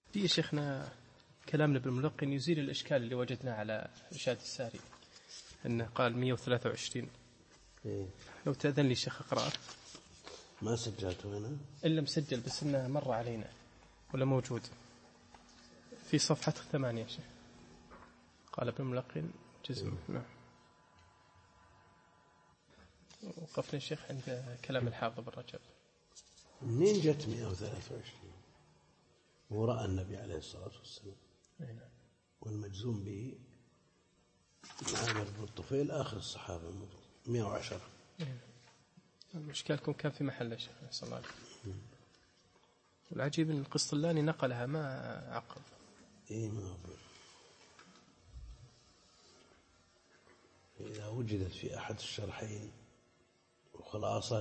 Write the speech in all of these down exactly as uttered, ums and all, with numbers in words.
في شيخنا كلامنا بالملقن يزيل الإشكال اللي وجدناه على إرشاد الساري أنه قال مئة وثلاثة وعشرين. إيه؟ لو تأذن لي الشيخ أقرأه. ما سجلته أنا إلا مسجل بس إنه مر علينا ولا موجود في صفحة ثمانية شيخ. قال بالملقن جزم. نعم. وقفنا الشيخ عند كلام الحافظ بن رجب. منين جت مئة وثلاثة وعشرين؟ ورأى النبي عليه الصلاة والسلام. نعم. والمجزوم به عامر بن الطفيل آخر الصحابة مئة وعشرة. نعم. المشكلة كان في محل الشيخ صلى الله عليه وسلم. والعجيب أن القسطلاني نقلها ما عقب. إيه ما أقول. إذا وجدت في أحد الشرحين وخلاصة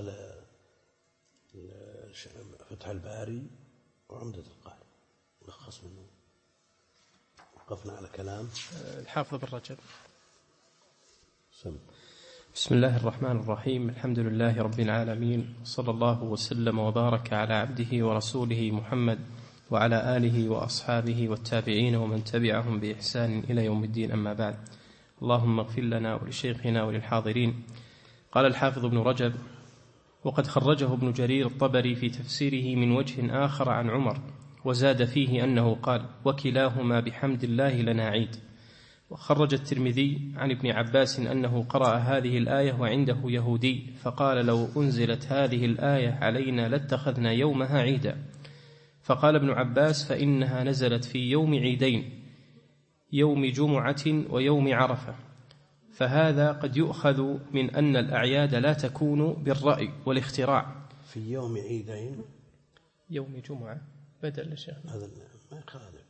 لفتح الباري وعمدة القاري ملخص منه. وقفنا على كلام الحافظ بن رجب. سم. بسم الله الرحمن الرحيم. الحمد لله رب العالمين، صلى الله وسلم وبارك على عبده ورسوله محمد وعلى آله وأصحابه والتابعين ومن تبعهم بإحسان إلى يوم الدين، أما بعد. اللهم اغفر لنا ولشيخنا وللحاضرين. قال الحافظ ابن رجب: وقد خرجه ابن جرير الطبري في تفسيره من وجه آخر عن عمر، وزاد فيه أنه قال: وكلاهما بحمد الله لنا عيد. وخرج الترمذي عن ابن عباس أنه قرأ هذه الآية وعنده يهودي فقال: لو أنزلت هذه الآية علينا لاتخذنا يومها عيدا. فقال ابن عباس: فإنها نزلت في يوم عيدين، يوم جمعة ويوم عرفة، فهذا قد يؤخذ من أن الأعياد لا تكون بالرأي والاختراع. في يوم عيدين يوم جمعة بدل الشيخ هذا ما يخالف.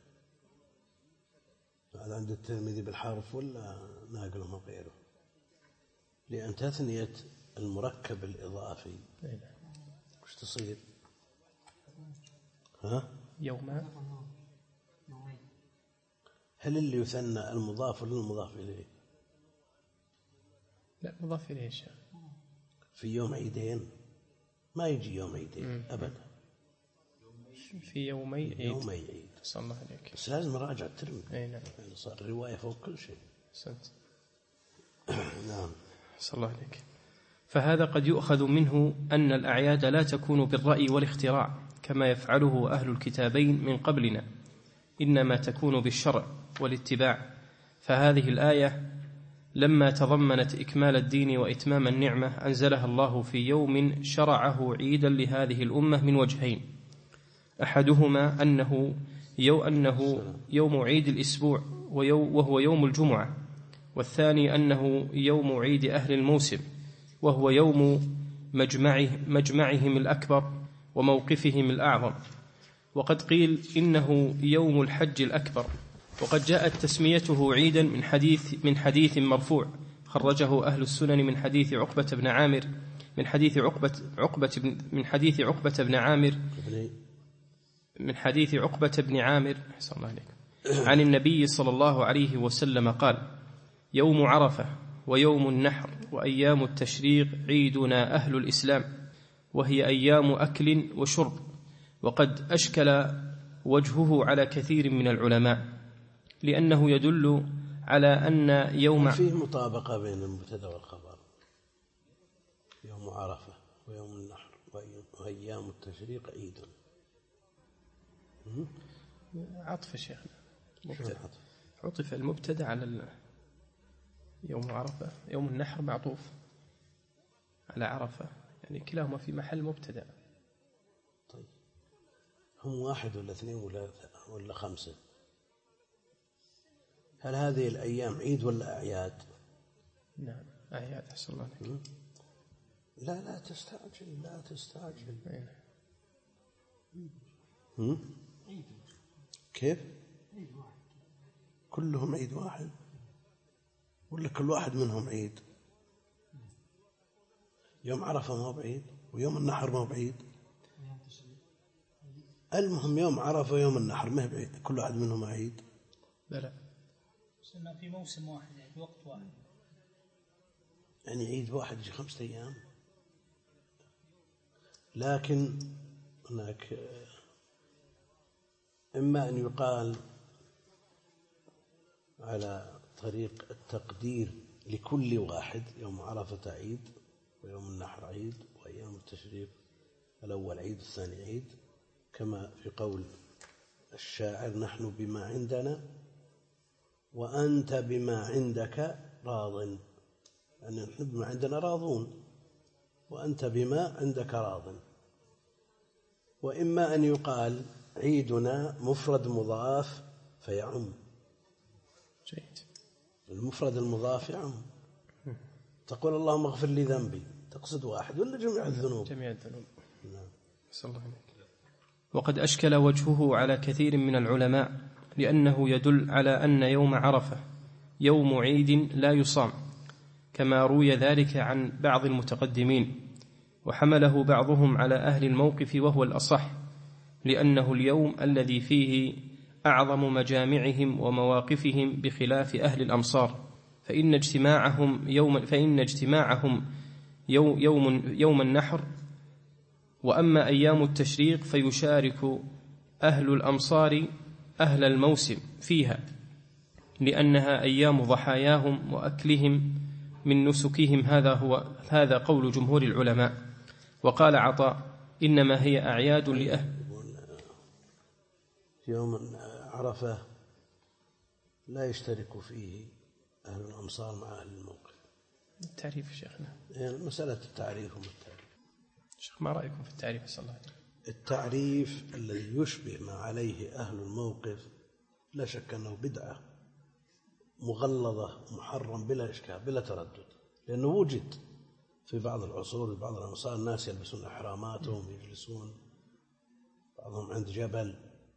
هذا عند الترمذي بالحرف ولا ناقله من غيره؟ لأن تثنية المركب الإضافي وش تصير؟ ها؟ يوم. هل اللي يثنى المضاف ولا المضاف إليه؟ لا، مضاف إليه الشيخ. في يوم عيدين ما يجي يوم عيدين أبدا. في يومي عيد. يومي عيد. صلى الله عليك. بس لازم نراجع الترمذي. اي نعم. يعني صار الرواية فوق كل شيء. سنت. نعم. صلى الله عليك. فهذا قد يؤخذ منه أن الأعياد لا تكون بالرأي والاختراع كما يفعله أهل الكتابين من قبلنا، إنما تكون بالشرع والاتباع. فهذه الآية لما تضمنت إكمال الدين وإتمام النعمة أنزلها الله في يوم شرعه عيدا لهذه الأمة من وجهين: أحدهما أنه يو أنه يوم عيد الأسبوع وهو يوم الجمعة، والثاني أنه يوم عيد أهل الموسم وهو يوم مجمعه مجمعهم الأكبر وموقفهم الأعظم. وقد قيل إنه يوم الحج الأكبر، وقد جاءت تسميته عيدا من حديث من حديث مرفوع خرجه أهل السنن من حديث عقبة بن عامر من حديث عقبة عقبة بن من حديث عقبة بن عامر من حديث عقبة بن عامر صلى الله عليه عن النبي صلى الله عليه وسلم قال: يوم عرفة ويوم النحر وأيام التشريق عيدنا أهل الإسلام، وهي أيام أكل وشرب. وقد أشكل وجهه على كثير من العلماء لأنه يدل على أن يوم فيه مطابقة بين المبتدأ والخبر. يوم عرفة ويوم النحر وأيام التشريق عيد. عطف شيخنا عطف المبتدأ على يوم عرفة. يوم النحر معطوف على عرفة، يعني كلاهما في محل مبتدأ. طيب هم واحد ولا اثنين ولا ولا خمسة؟ هل هذه الأيام عيد ولا أعياد؟ نعم أعياد. أحسن الله عليك. لا لا تستعجل لا تستعجل. عيد. كيف؟ عيد واحد. كلهم عيد واحد ولا كل واحد منهم عيد؟ يوم عرفة ما هو بعيد ويوم النحر ما هو بعيد. المهم يوم عرفة ويوم النحر ما هو بعيد، كل واحد منهم عيد. بلى سنة في موسم واحد يعني في وقت واحد، يعني عيد واحد يجي خمسة أيام. لكن هناك إما أن يقال على طريق التقدير لكل واحد، يوم عرفة عيد، ويوم النحر عيد، وأيام التشريق الأول عيد الثاني عيد، كما في قول الشاعر: نحن بما عندنا وأنت بما عندك راض، يعني نحن بما عندنا راضون وأنت بما عندك راض. وإما أن يقال عيدنا مفرد مضاف فيعم، جيد. المفرد المضاف يعم. تقول اللهم اغفر لي ذنبي، تقصد واحد ولا جميع الذنوب؟ جميع الذنوب. نعم. صلى الله عليه وسلم. وقد أشكل وجهه على كثير من العلماء، لأنه يدل على أن يوم عرفة يوم عيد لا يصام، كما روي ذلك عن بعض المتقدمين، وحمله بعضهم على أهل الموقف وهو الأصح، لأنه اليوم الذي فيه أعظم مجامعهم ومواقفهم بخلاف أهل الأمصار، فإن اجتماعهم يوم فإن اجتماعهم يوم يوم, يوم النحر. وأما أيام التشريق فيشارك أهل الأمصار أهل الموسم فيها، لأنها أيام ضحاياهم وأكلهم من نسكهم. هذا هو هذا قول جمهور العلماء. وقال عطاء: إنما هي أعياد لأهل. يوم عرفة لا يشترك فيه أهل الأمصار مع أهل الموقف. التعريف شيخنا، يعني مسألة التعريف والتعريف. شيخ، ما رأيكم في التعريف؟ صلى الله عليه وسلم. التعريف الذي يشبه ما عليه أهل الموقف لا شك أنه بدعة مغلظة محرم بلا إشكال بلا تردد، لأنه وجد في بعض العصور في بعض الأمصار الناس يلبسون أحراماتهم يجلسون بعضهم عند جبل،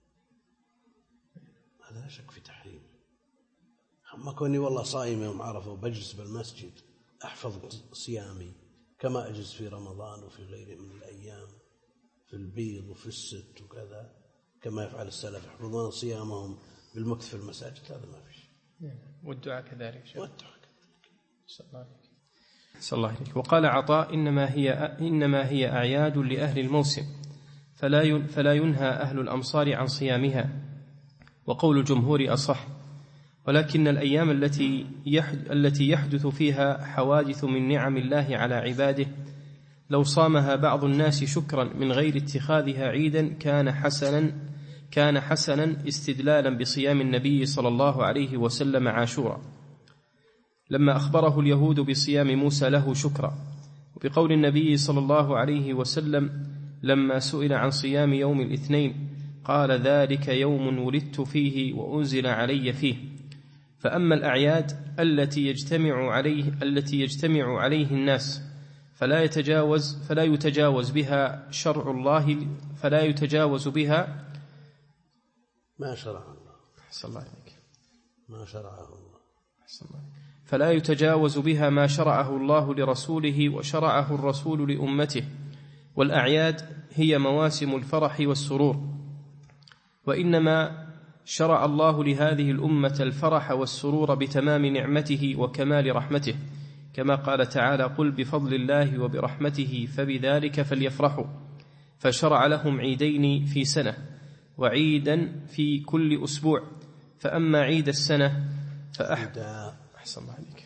هذا لا شك في تحريم. أما كوني والله صائم يوم عرفة وبجلس بالمسجد أحفظ صيامي كما أجلس في رمضان وفي غيره من الأيام، في البيض وفي الست وكذا، كما يفعل السلف يحفظون صيامهم بالمكث في المساجد، هذا ما فيش. والدعاء كذلك. والدعاء كذلك. صلى الله عليك. صلى الله عليك. وقال عطاء: إنما هي إنما هي أعياد لأهل الموسم، فلا فلا ينهى أهل الأمصار عن صيامها، وقول الجمهور أصح. ولكن الأيام التي التي يحدث فيها حوادث من نعم الله على عباده لو صامها بعض الناس شكرا من غير اتخاذها عيدا كان حسنا كان حسنا استدلالا بصيام النبي صلى الله عليه وسلم عاشورا لما أخبره اليهود بصيام موسى له شكرا، وبقول النبي صلى الله عليه وسلم لما سئل عن صيام يوم الاثنين قال: ذلك يوم ولدت فيه وأنزل علي فيه. فأما الأعياد التي يجتمع عليه التي يجتمع عليه الناس فلا يتجاوز فلا يتجاوز بها شرع الله فلا يتجاوز بها ما شرع الله. أحسن الله عليك. ما شرعه الله. أحسن الله عليك. فلا يتجاوز بها ما شرعه الله لرسوله وشرعه الرسول لأمته. والأعياد هي مواسم الفرح والسرور، وإنما شرع الله لهذه الأمة الفرح والسرور بتمام نعمته وكمال رحمته، كما قال تعالى: قل بفضل الله وبرحمته فبذلك فليفرحوا. فشرع لهم عيدين في سنة وعيدا في كل أسبوع. فأما عيد السنة فأحد أحسن الله عليك.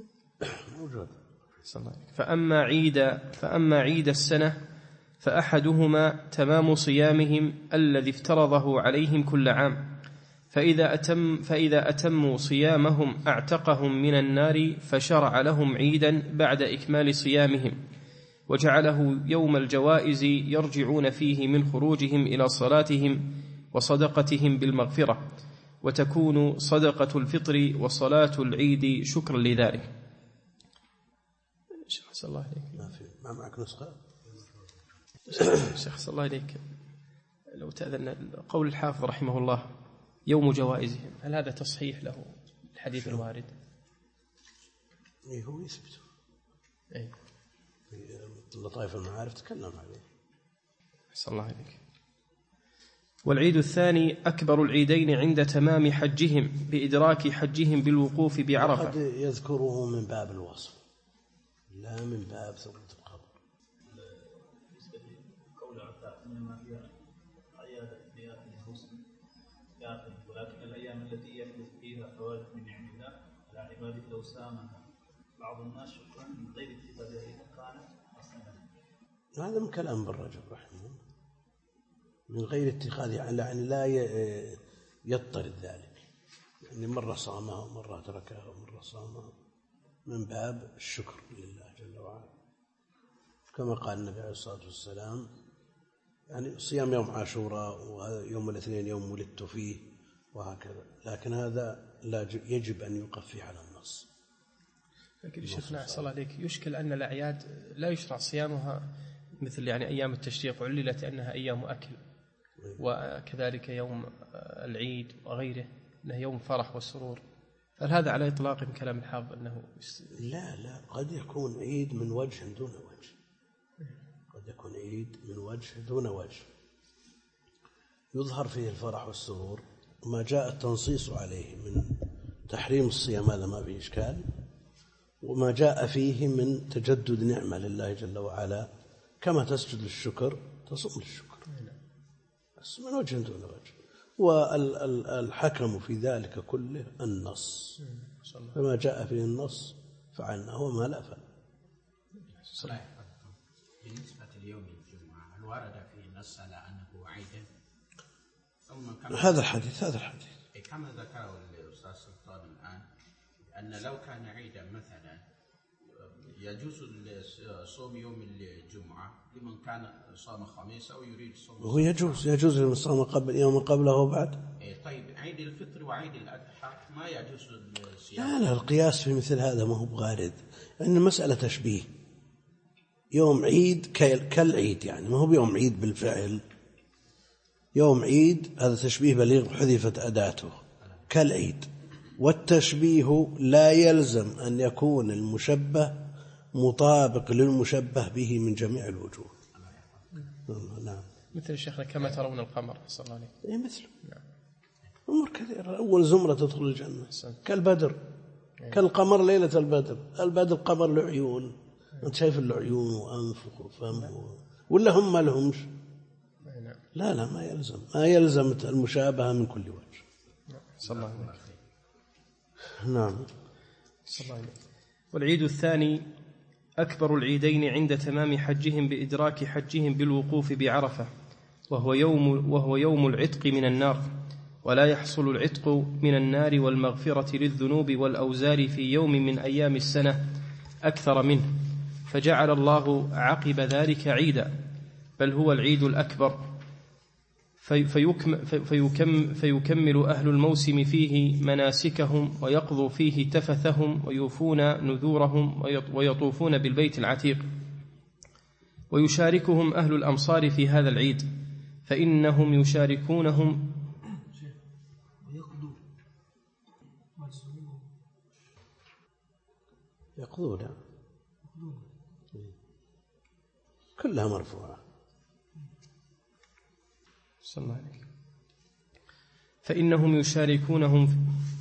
أحسن الله عليك. فأما عيد فأما عيد السنة فأحدهما تمام صيامهم الذي افترضه عليهم كل عام، فإذا أتم فإذا أتموا صيامهم أعتقهم من النار، فشرع لهم عيدا بعد إكمال صيامهم، وجعله يوم الجوائز يرجعون فيه من خروجهم إلى صلاتهم وصدقتهم بالمغفرة، وتكون صدقة الفطر وصلاة العيد شكرا لذلك. شيخ الله عليك. ما في ما معك نسخة؟ شيخ الله عليك، لو تأذن قول الحافظ رحمه الله يوم جوائزهم، هل هذا تصحيح له الحديث الوارد؟ إيه هو يثبت. إيه. لطائف المعارف تكلم عليه. أحسن الله عليك. والعيد الثاني أكبر العيدين عند تمام حجهم بإدراك حجهم بالوقوف بعرفة. قد يذكره من باب الوصف لا من باب ثبوت الخبر. قول عطاء إنما هي أعياد لأهل الموسم، ولكن الأيام التي يحدث فيها فوائد من نعم الله على عباده لو سامها بعض الناس شكرا من غير اتخاذها إذا كانت حسنة. هذا من كلام ابن رجب رحمه الله، من غير اتخاذها يعني لا يضطرد ذلك، يعني مرة صامها ومرة تركها ومرة صامها من باب الشكر لله جل وعلا، كما قال النبي عليه الصلاة والسلام يعني صيام يوم عاشوراء ويوم الاثنين يوم ولدت فيه وهكذا، لكن هذا لا يجب أن يوقف فيه على النص. لكن شيخنا أحسن الله عليك، يشكل أن الأعياد لا يشرع صيامها مثل يعني أيام التشريق، عللت أنها أيام أكل، وكذلك يوم العيد وغيره أنه يوم فرح والسرور، هل هذا على إطلاق من كلام الحافظ أنه لا لا قد يكون عيد من وجه دون وجه، قد يكون عيد من وجه دون وجه يظهر فيه الفرح والسرور، وما جاء التنصيص عليه من تحريم الصيام هذا ما فيه إشكال، وما جاء فيه من تجدد نعمة لله جل وعلا كما تسجد للشكر تصوم للشكر، بس من وجه دون وجه، والحكم في ذلك كله النص، فما جاء فيه النص فعلنا وما لا فعل. بالنسبة ليوم الجمعة هل ورد فيه النص على أنه عيد؟ هذا الحديث هذا الحديث كما ذكره الأستاذ سلطان الآن أن لو كان عيدا مثلا يجوز صوم يوم الجمعة لمن كان صام خميس أو يريد صوم، هو يجوز يجوز لمن صام قبل يوم قبله وبعد. طيب عيد الفطر وعيد الأضحى ما يجوز الصيام؟ لا لا القياس في مثل هذا ما هو بغارد، لأن المسألة تشبيه، يوم عيد كالعيد يعني ما هو بيوم عيد بالفعل، يوم عيد هذا تشبيه بليغ حذفت أداته كالعيد، والتشبيه لا يلزم أن يكون المشبه مطابق للمشبه به من جميع الوجوه. نعم مثل شيخنا كما ترون القمر صلى الله عليه وسلم مثله. نعم أمور كثيرة، أول زمرة تدخل الجنة كالبدر كالقمر ليلة البدر، البدر قمر له عيون، أنت شايف له عيون وأنف وفم ولا هم ما لهمش؟ لا لا ما يلزم ما يلزم المشابهة من كل وجه. صلى الله عليه وسلم. نعم. صلى الله عليه وسلم. والعيد الثاني أكبر العيدين عند تمام حجهم بإدراك حجهم بالوقوف بعرفة، وهو يوم وهو يوم العتق من النار، ولا يحصل العتق من النار والمغفرة للذنوب والأوزار في يوم من أيام السنة أكثر منه، فجعل الله عقب ذلك عيدا، بل هو العيد الأكبر، فيكم فيكم فيكمل أهل الموسم فيه مناسكهم ويقضوا فيه تفثهم ويوفون نذورهم ويطوفون بالبيت العتيق، ويشاركهم أهل الأمصار في هذا العيد، فإنهم يشاركونهم يقضون كلها مرفوعة. صلى الله عليه. فإنهم يشاركونهم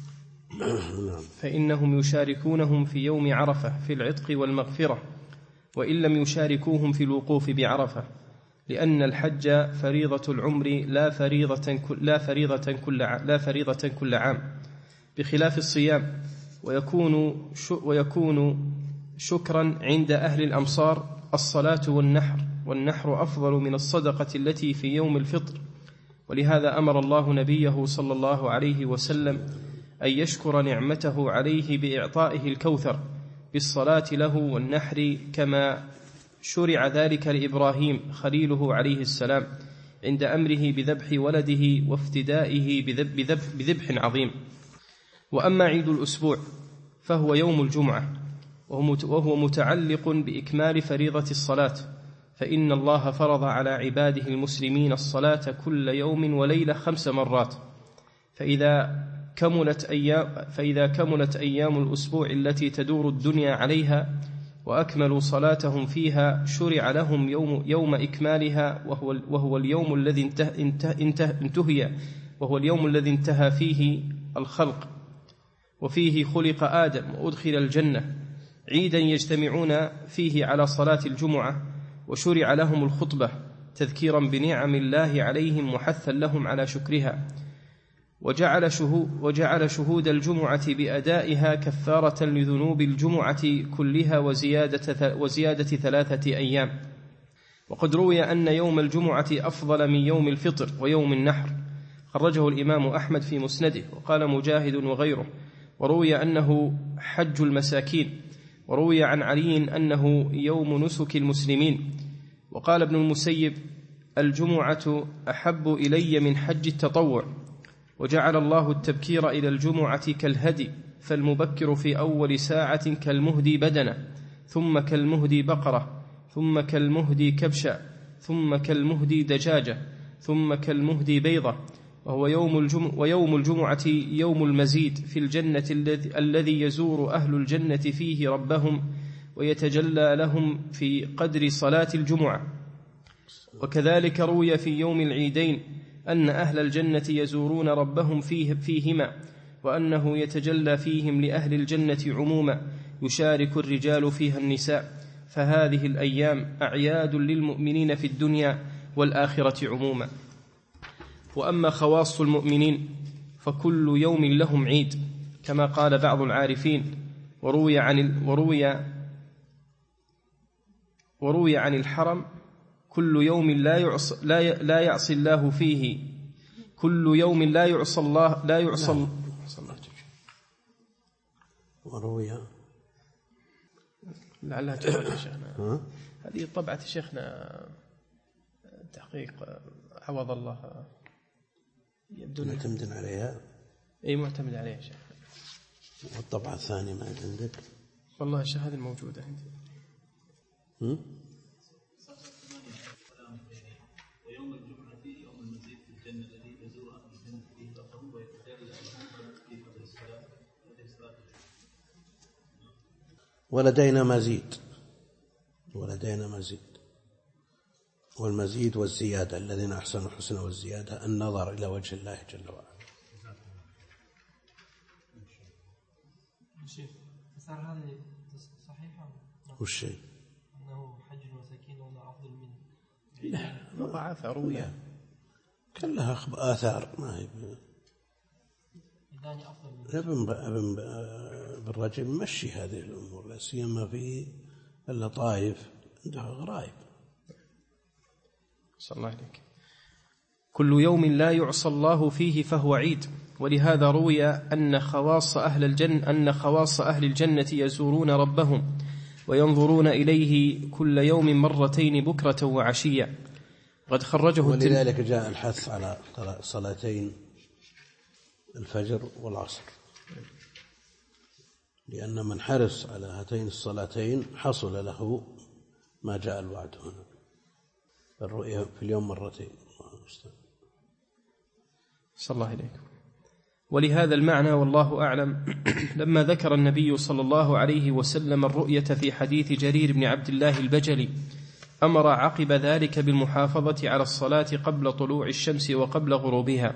فإنهم يشاركونهم في يوم عرفة في العتق والمغفرة، وإن لم يشاركوهم في الوقوف بعرفة، لأن الحج فريضة العمر لا فريضة لا فريضة كل لا فريضة كل عام، بخلاف الصيام، ويكون ويكون شكرا عند أهل الأمصار الصلاة والنحر، والنحر أفضل من الصدقة التي في يوم الفطر، ولهذا أمر الله نبيه صلى الله عليه وسلم أن يشكر نعمته عليه بإعطائه الكوثر بالصلاة له والنحر، كما شرع ذلك لإبراهيم خليله عليه السلام عند أمره بذبح ولده وافتدائه بذبح عظيم. وأما عيد الأسبوع فهو يوم الجمعة، وهو متعلق بإكمال فريضة الصلاة، فإن الله فرض على عباده المسلمين الصلاة كل يوم وليلة خمس مرات، فإذا كملت أيام, فإذا كملت أيام الأسبوع التي تدور الدنيا عليها وأكملوا صلاتهم فيها شرع لهم يوم, يوم إكمالها، وهو, وهو اليوم الذي انته انته انته انتهي وهو اليوم الذي انتهى فيه الخلق، وفيه خلق آدم وأدخل الجنة، عيدا يجتمعون فيه على صلاة الجمعة، وشرع لهم الخطبة تذكيرا بنعم الله عليهم وحثا لهم على شكرها. وجعل شهود, وجعل شهود الجمعة بأدائها كفارة لذنوب الجمعة كلها وزيادة, وزيادة ثلاثة أيام. وقد روي أن يوم الجمعة أفضل من يوم الفطر ويوم النحر، خرجه الإمام أحمد في مسنده، وقال مجاهد وغيره. وروي أنه حج المساكين، وروي عن علي أنه يوم نسك المسلمين. وقال ابن المسيب: الجمعة أحب إلي من حج التطوع. وجعل الله التبكير إلى الجمعة كالهدي، فالمبكر في أول ساعة كالمهدي بدنة، ثم كالمهدي بقرة، ثم كالمهدي كبشة، ثم كالمهدي دجاجة، ثم كالمهدي بيضة. وهو يوم الجمعة ويوم الجمعة يوم المزيد في الجنة الذي يزور أهل الجنة فيه ربهم ويتجلى لهم في قدر صلاة الجمعة. وكذلك روي في يوم العيدين أن أهل الجنة يزورون ربهم فيه فيهما، وأنه يتجلى فيهم لأهل الجنة عموما، يشارك الرجال فيها النساء. فهذه الأيام أعياد للمؤمنين في الدنيا والآخرة عموما. وأما خواص المؤمنين فكل يوم لهم عيد، كما قال بعض العارفين. وروي عن وروي وروي عن الحرم: كل يوم لا يعصى لا لا يعصي الله فيه كل يوم لا يعصى الله لا يعصى وروي لعلها تقول يا شيخنا، هذه طبعة شيخنا تحقيق عوض الله، يبدو معتمد عليها. اي معتمد عليها شيخ. والطبعة الثانية ما عندك؟ والله الشيخ هذه الموجودة عندي. هم؟ ويوم الجمعة يوم المزيد في الجنة الذي يزور أهل الجنة فيه ربهم ويتجلى لهم في قدر الصلاة. ولدينا مزيد ولدينا مزيد والمزيد والزيادة، الذين أحسنوا الحسنى والزيادة النظر إلى وجه الله جل وعلا. شيخ صار هذه صحيحة؟ وش شيء؟ أنه حج المساكين ولا أفضل منه؟ لا ضعف روية كلها آثار، ما هي ابن ابن بالرجل مشي هذه الأمور، لا سيما في اللطائف عندها غرائب. صلى الله عليك. كل يوم لا يعصى الله فيه فهو عيد. ولهذا روي أن خواص أهل الجنة أن خواص أهل الجنة يزورون ربهم وينظرون إليه كل يوم مرتين بكرة وعشية. قد خرجه ولذلك جاء الحث على صلاتين الفجر والعصر، لأن من حرص على هاتين الصلاتين حصل له ما جاء الوعد هنا، الرؤيا في اليوم مرتين. صلى الله عليكم. ولهذا المعنى والله أعلم لما ذكر النبي صلى الله عليه وسلم الرؤية في حديث جرير بن عبد الله البجلي أمر عقب ذلك بالمحافظة على الصلاة قبل طلوع الشمس وقبل غروبها،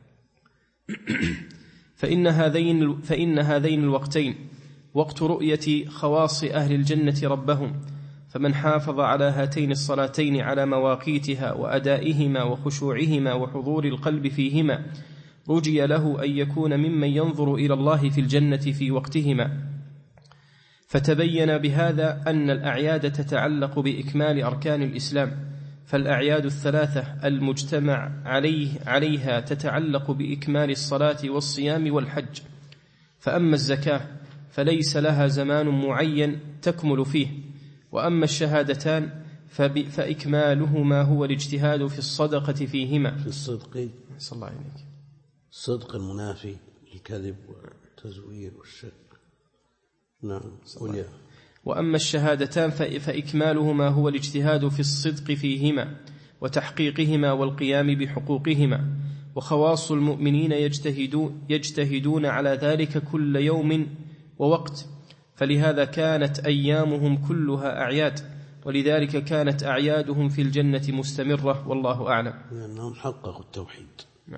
فإن هذين, فإن هذين الوقتين وقت رؤية خواص أهل الجنة ربهم، فمن حافظ على هاتين الصلاتين على مواقيتها وأدائهما وخشوعهما وحضور القلب فيهما رجي له أن يكون ممن ينظر إلى الله في الجنة في وقتهما. فتبين بهذا أن الأعياد تتعلق بإكمال أركان الإسلام، فالأعياد الثلاثة المجتمع عليه عليها تتعلق بإكمال الصلاة والصيام والحج. فأما الزكاة فليس لها زمان معين تكمل فيه، وأما الشهادتان فإكمالهما هو الاجتهاد في الصدقة فيهما. في الصدق صلى الله عليك. الصدق المنافي للكذب والتزوير والشك. نعم. وأما الشهادتان فإكمالهما هو الاجتهاد في الصدق فيهما وتحقيقهما والقيام بحقوقهما. وخواص المؤمنين يجتهدون, يجتهدون على ذلك كل يوم ووقت، فلهذا كانت أيامهم كلها أعياد، ولذلك كانت أعيادهم في الجنة مستمرة، والله أعلم. لأنهم حققوا التوحيد. نعم.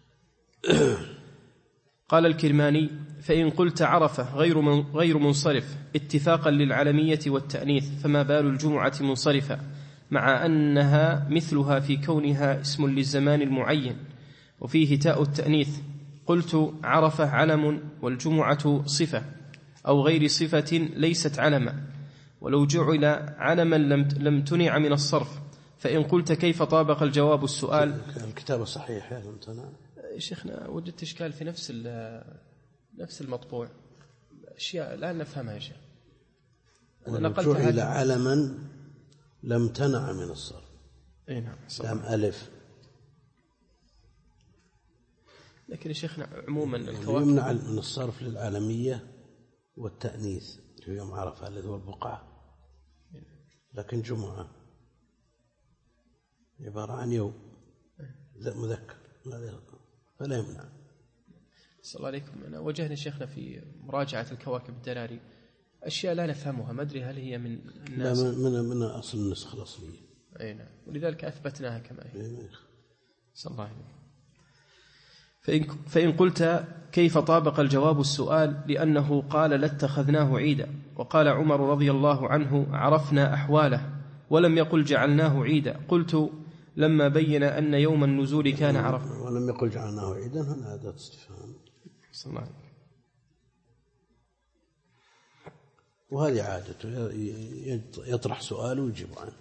قال الكرماني: فإن قلت عرفة غير من غير منصرف اتفاقا للعلمية والتأنيث، فما بال الجمعة منصرفة مع أنها مثلها في كونها اسم للزمان المعين وفيه تاء التأنيث، قلت عرفة علم والجمعة صفة أو غير صفة ليست علما، ولو جعل علما لم لم تنع من الصرف. فإن قلت كيف طابق الجواب السؤال؟ الكتاب الصحيح يا ممتنع شيخنا وجدت إشكال في نفس نفس المطبوع، أشياء لا نفهمها يا شيخ. جعل علما لم تنع من الصرف. اي نعم. لم ألف. لكن يا شيخنا عموما الكواكب يمنع من الصرف للعالمية والتأنيث في يوم عرفة الذي هو البقعة، لكن جمعة عبارة عن يوم مذكر فلا يمنع. صلى الله عليكم. أنا وجهني شيخنا في مراجعة الكواكب الدراري أشياء لا نفهمها، ما أدري هل هي من الناس لا من من أصل النسخة الأصلية. أي نعم، ولذلك أثبتناها كما هي. صلى الله عليه وسلم. فإن, فإن قلت كيف طابق الجواب السؤال؟ لأنه قال لاتخذناه عيدا، وقال عمر رضي الله عنه عرفنا أحواله، ولم يقل جعلناه عيدا. قلت لما بين أن يوم النزول كان عرفنا. ولم يقل جعلناه عيدا، هنا أداة استفهام. صلى الله عليه وسلم. وهذه عادته يطرح سؤال ويجيب عنه.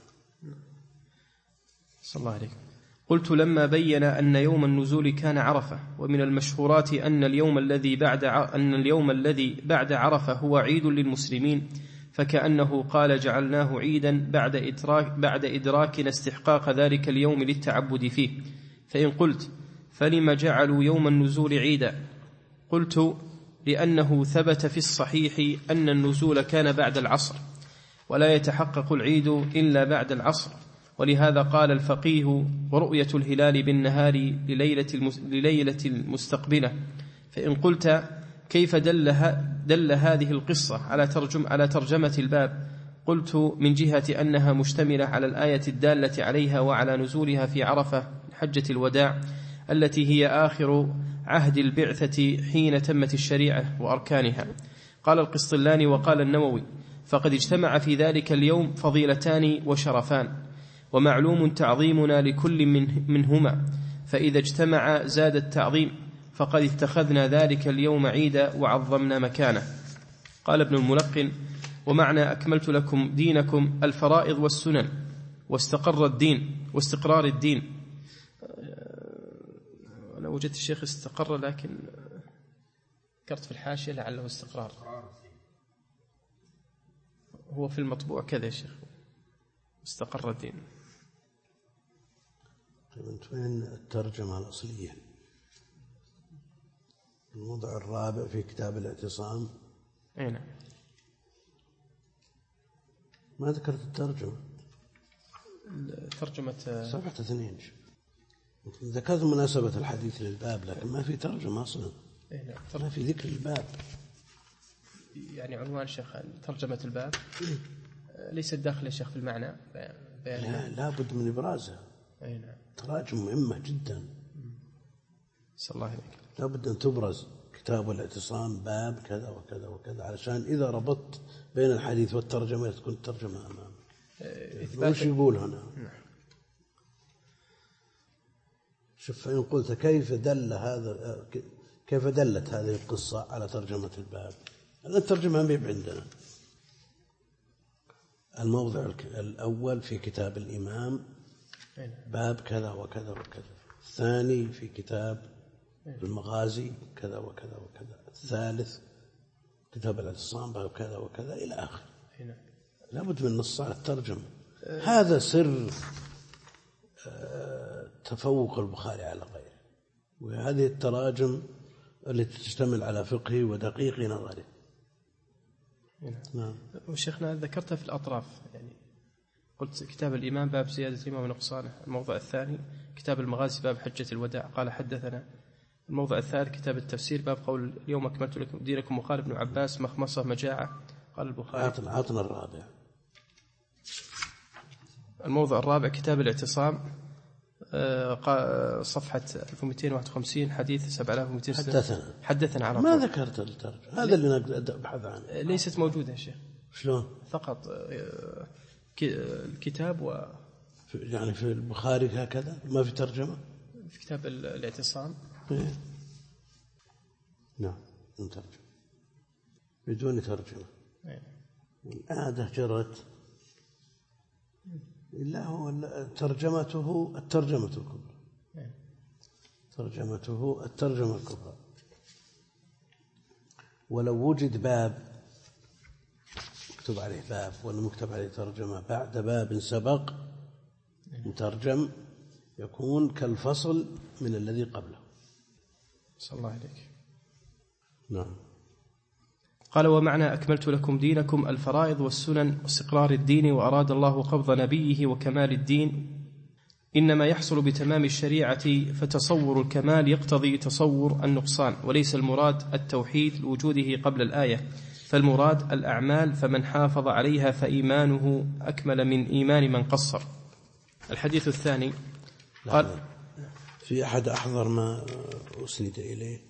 صلى الله عليه وسلم. قلت لما بين أن يوم النزول كان عرفة، ومن المشهورات أن اليوم الذي بعد أن اليوم الذي بعد عرفة هو عيد للمسلمين، فكأنه قال جعلناه عيدا بعد إدراك بعد إدراكنا استحقاق ذلك اليوم للتعبد فيه. فإن قلت فلم جعلوا يوم النزول عيدا؟ قلت لأنه ثبت في الصحيح أن النزول كان بعد العصر، ولا يتحقق العيد إلا بعد العصر، ولهذا قال الفقيه ورؤية الهلال بالنهار لليلة, لليلة المستقبلة. فإن قلت كيف دل, دل هذه القصة على, ترجم على ترجمة الباب؟ قلت من جهة أنها مشتملة على الآية الدالة عليها وعلى نزولها في عرفة حجة الوداع التي هي آخر عهد البعثة حين تمت الشريعة وأركانها. قال القسطلاني وقال النووي فقد اجتمع في ذلك اليوم فضيلتان وشرفان، ومعلوم تعظيمنا لكل من منهما، فإذا اجتمع زاد التعظيم، فقد اتخذنا ذلك اليوم عيدا وعظمنا مكانه. قال ابن الملقن ومعنى أكملت لكم دينكم الفرائض والسنن واستقر الدين واستقرار الدين. أنا وجدت الشيخ استقر، لكن ذكرت في الحاشية لعله استقرار. هو في المطبوع كذا يا شيخ استقر الدين. من وين الترجمة الأصلية؟ الموضع الرابع في كتاب الاعتصام. أي نعم. ما ذكرت الترجمة. ترجمة صفحة اثنين. ذكرت مناسبة الحديث للباب، لكن ما في ترجمة أصلا. أي نعم. ما في ذكر الباب. يعني عنوان شيخ ترجمة الباب ليست داخل يا شيخ في المعنى لا لابد من إبرازها. أي نعم. تراجم مهمة جدا. صلى الله عليك. لابد أن تبرز كتاب الاعتصام باب كذا وكذا وكذا، علشان إذا ربطت بين الحديث والترجمة تكون الترجمة أمام. وش يقول هنا؟ نعم. شوف إن قلت كيف دل هذا كيف دلت هذه القصة على ترجمة الباب؟ الترجمة ما عندنا. الموضع الأول في كتاب الإمام باب كذا وكذا وكذا، الثاني في كتاب المغازي كذا وكذا وكذا، الثالث كتاب الاعتصام باب كذا وكذا إلى آخر. لابد من نص على الترجمة. هذا سر تفوق البخاري على غيره، وهذه التراجم التي تشتمل على فقه ودقيق نظره. نعم. وشيخنا ذكرتها في الأطراف، يعني قلت كتاب الإمام باب زيادة الإمام ونقصانه، الموضع الثاني كتاب المغازي باب حجة الوداع قال حدثنا، الموضع الثالث كتاب التفسير باب قول اليوم أكملت لكم دينكم، وقال ابن عباس مخمصة مجاعة قال البخاري. عطنا عطنا الرابع. الموضع الرابع كتاب الاعتصام صفحة ألف ومئتين وواحد وخمسين حديث سبعة آلاف ومئتين حدثنا حدثنا على ما ذكرت الترجمة، هذا اللي نبحث عنه. ليست موجودة يا شيخ. شلون؟ فقط الكتاب و يعني في البخاري هكذا ما في ترجمة؟ في كتاب الاعتصام إيه؟ نعم نترجم بدون ترجمة. والعادة جرت إلا هو ترجمته الترجمة الكبرى، ترجمته الترجمة الكبرى. ولو وجد باب مكتوب عليه باب ولا مكتوب عليه ترجمة بعد باب سبق مترجم يكون كالفصل من الذي قبله. صلى الله عليك. نعم. قال: ومعنى أكملت لكم دينكم الفرائض والسنن واستقرار الدين، وأراد الله قبض نبيه وكمال الدين، إنما يحصل بتمام الشريعة، فتصور الكمال يقتضي تصور النقصان، وليس المراد التوحيد لوجوده قبل الآية، فالمراد الأعمال، فمن حافظ عليها فإيمانه أكمل من إيمان من قصر. الحديث الثاني قال: في أحد أحضر ما أسند إليه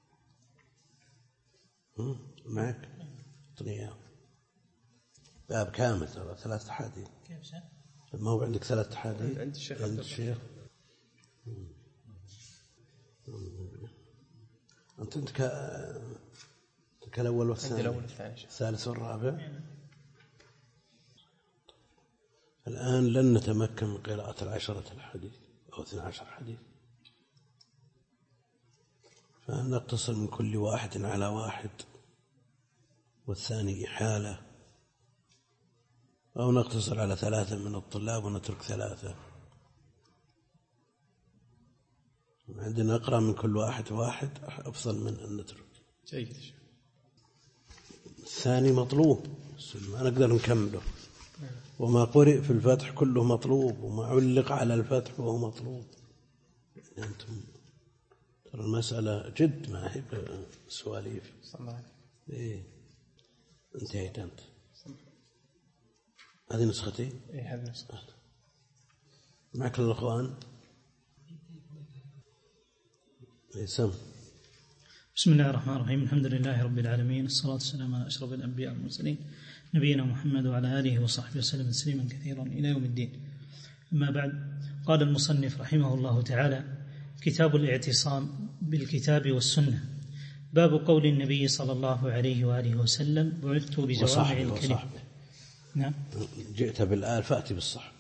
معك؟ اعطني باب كامل ترى ثلاث أحاديث. ما هو عندك ثلاث أحاديث؟ عند الشيخ. عند الشيخ. أنت عندك عندك الأول والثاني. الأول والثاني. الثالث والرابع. الآن لن نتمكن من قراءة العشرة الحديث أو اثنى عشر حديث، فنقتصر من كل واحد على واحد والثاني إحالة، أو نقتصر على ثلاثة من الطلاب ونترك ثلاثة. عندنا نقرأ من كل واحد واحد أفضل من أن نترك. جيد. الثاني مطلوب ما نقدر نكمله، وما قرئ في الفتح كله مطلوب، وما علق على الفتح وهو مطلوب. أنتم ترى المسألة جد ما هي سواليف. إيه انتهيت أنت. هذه نسختي. إيه هذه نسختي. معك الأخوان. إيه سم. بسم الله الرحمن الرحيم. الحمد لله رب العالمين، الصلاة والسلام على أشرف الأنبياء والمرسلين نبينا محمد وعلى آله وصحبه وسلم تسليما كثيرا إلى يوم الدين. أما بعد، قال المصنف رحمه الله تعالى: كتاب الاعتصام بالكتاب والسنة. باب قول النبي صلى الله عليه وآله وسلم: بعثت بجوامع الكلم. نعم. جئت بالآل فأتي بالصحب.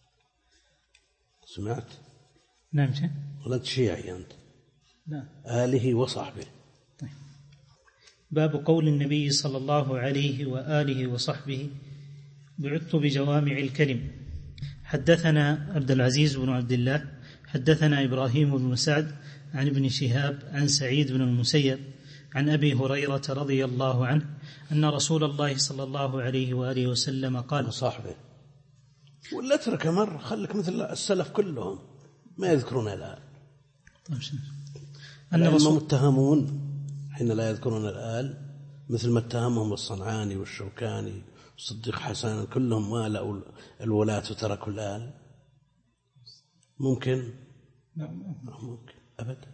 سمعت؟ نعم شيء. ولد شيعي أنت. لا. آله وصحبه. طيب. باب قول النبي صلى الله عليه وآله وصحبه: بعثت بجوامع الكلم. حدثنا عبد العزيز بن عبد الله حدثنا إبراهيم بن سعد عن ابن شهاب عن سعيد بن المسيب عن أبي هريرة رضي الله عنه أن رسول الله صلى الله عليه وآله وسلم قال: صاحبه. ولا اترك مرة، خلك مثل السلف كلهم ما يذكرون الآل. طيب. أن الرسول متهمون حين لا يذكرون الآل، مثل ما اتهمهم الصنعاني والشوكاني والصديق حسن، كلهم مالوا الولاة وتركوا الآل. ممكن؟ نعم ممكن أبدا.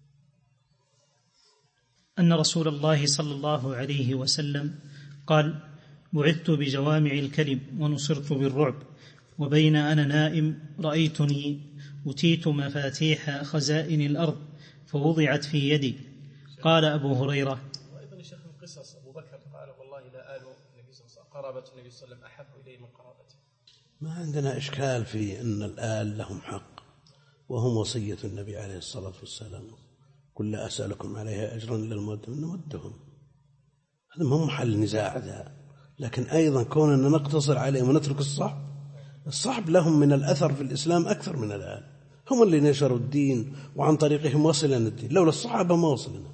أن رسول الله صلى الله عليه وسلم قال: بعثت بجوامع الكلم ونصرت بالرعب، وبين أنا نائم رأيتني أتيت مفاتيح خزائن الأرض فوضعت في يدي. قال أبو هريرة: وأيضا الشيخ من قصص أبو بكر قال: والله لا آل النبي صلى الله عليه وسلم قرابة النبي صلى الله عليه وسلم أحب إليه من قرابته. ما عندنا إشكال في أن الآل لهم حق، وهم وصية النبي عليه الصلاة والسلام: قل لا أسألكم عليها أجرا إلا المودة نمدهم. هذا ما هو محل نزاع ذا، لكن أيضا كوننا نقتصر عليهم ونترك الصحب، الصحب لهم من الأثر في الإسلام أكثر من الآل، هم اللي نشروا الدين وعن طريقهم وصلنا الدين، لولا الصحابة ما وصلنا.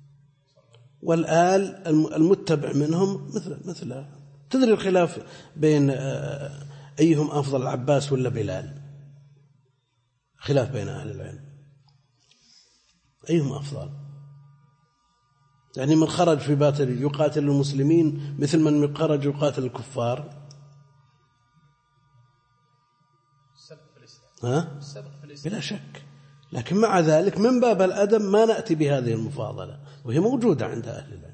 والآل المتبع منهم مثل مثل تدري الخلاف بين أيهم أفضل، العباس ولا بلال؟ خلاف بين أهل العلم أيهم أفضل. يعني من خرج في باطل يقاتل المسلمين مثل من خرج يقاتل الكفار. ها؟ بلا شك، لكن مع ذلك من باب الأدب ما نأتي بهذه المفاضلة، وهي موجودة عند أهل العلم.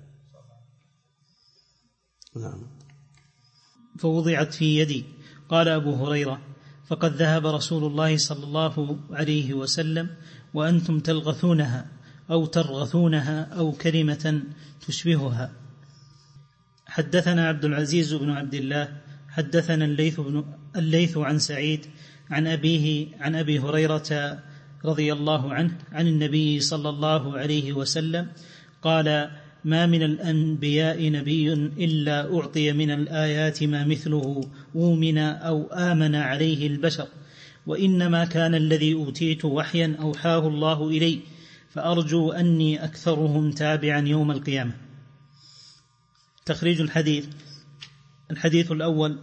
نعم. فوضعت في يدي. قال أبو هريرة: فقد ذهب رسول الله صلى الله عليه وسلم وأنتم تلغثونها، أو ترغثونها أو كلمة تشبهها. حدثنا عبد العزيز بن عبد الله حدثنا الليث, بن الليث عن سعيد عن أبيه عن أبي هريرة رضي الله عنه عن النبي صلى الله عليه وسلم قال: ما من الأنبياء نبي إلا أعطي من الآيات ما مثله أومن أو آمن عليه البشر، وإنما كان الذي أوتيت وحيا أوحاه الله إلي، فأرجو أني أكثرهم تابعا يوم القيامة. تخريج الحديث. الحديث الأول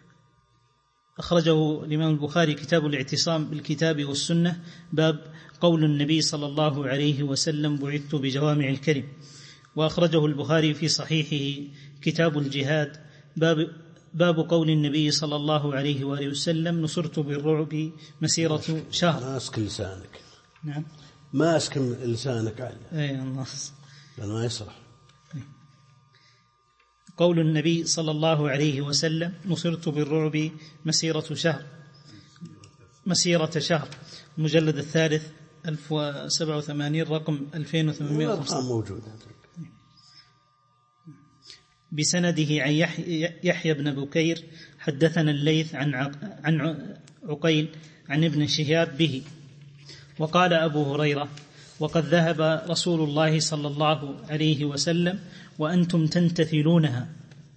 أخرجه الإمام البخاري كتاب الاعتصام بالكتاب والسنة، باب قول النبي صلى الله عليه وسلم: بعثت بجوامع الكلم. وأخرجه البخاري في صحيحه كتاب الجهاد، باب, باب قول النبي صلى الله عليه وآله وسلم: نصرت بالرعب مسيرة شهر. ماسك لسانك. نعم، ماسك لسانك عليه. أي الله، لأنه ما يصرح. قول النبي صلى الله عليه وسلم: نصرت بالرعب مسيرة شهر. مسيرة شهر، المجلد الثالث ألف وسبعة وثمانين رقم ألفين وثمانمائة وخمسة. موجود. بسنده عن يحيى, يحيى بن بكير حدثنا الليث عن عن عقيل عن ابن شهاب به. وقال أبو هريرة: وقد ذهب رسول الله صلى الله عليه وسلم وأنتم تنتثلونها.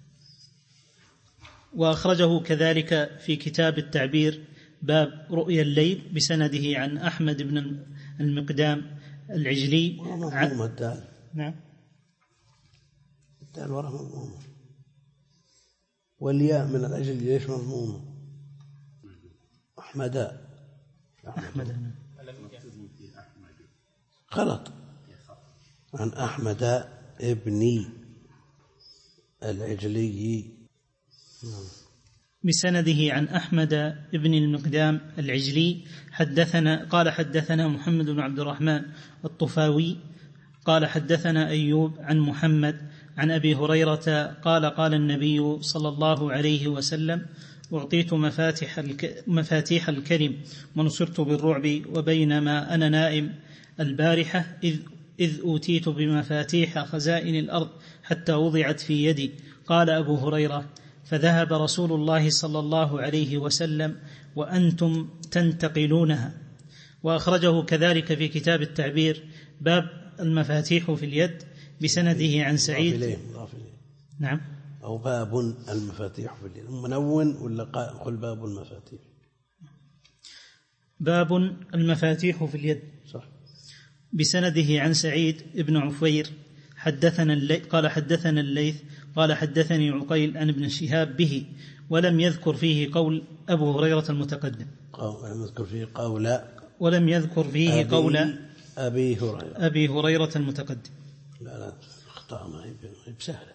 وأخرجه كذلك في كتاب التعبير، باب رؤيا الليل، بسنده عن أحمد بن المقدام العجلي. مضمومة الدال. نعم، الدال وراء مضمومة، والياء من الأجل ليش مضمومة؟ أحمداء. أحمد غلط، عن أحمد ابن العجلي. بسنده عن أحمد ابن المقدام العجلي حدثنا قال حدثنا محمد بن عبد الرحمن الطفاوي قال حدثنا أيوب عن محمد عن أبي هريرة قال: قال النبي صلى الله عليه وسلم: أعطيت مفاتيح, الك... مفاتيح الكلم ونصرت بالرعب، وبينما أنا نائم البارحة إذ, إذ أوتيت بمفاتيح خزائن الأرض حتى وضعت في يدي. قال أبو هريرة: فذهب رسول الله صلى الله عليه وسلم وأنتم تنتقلونها. وأخرجه كذلك في كتاب التعبير، باب المفاتيح في اليد، بسنده عن سعيد. نعم، أو باب المفاتيح في اليد، منون ولا قل باب المفاتيح؟ باب المفاتيح في اليد، صح. بسنده عن سعيد بن عفير حدثنا الليث قال حدثنا الليث قال حدثني عقيل عن ابن شهاب به، ولم يذكر فيه قول أبو هريرة المتقدم. ولم يذكر فيه قول ولم يذكر فيه أبي قول أبي هريرة أبي هريرة المتقدم. لا لا اخطاء، ما هي بسهلة.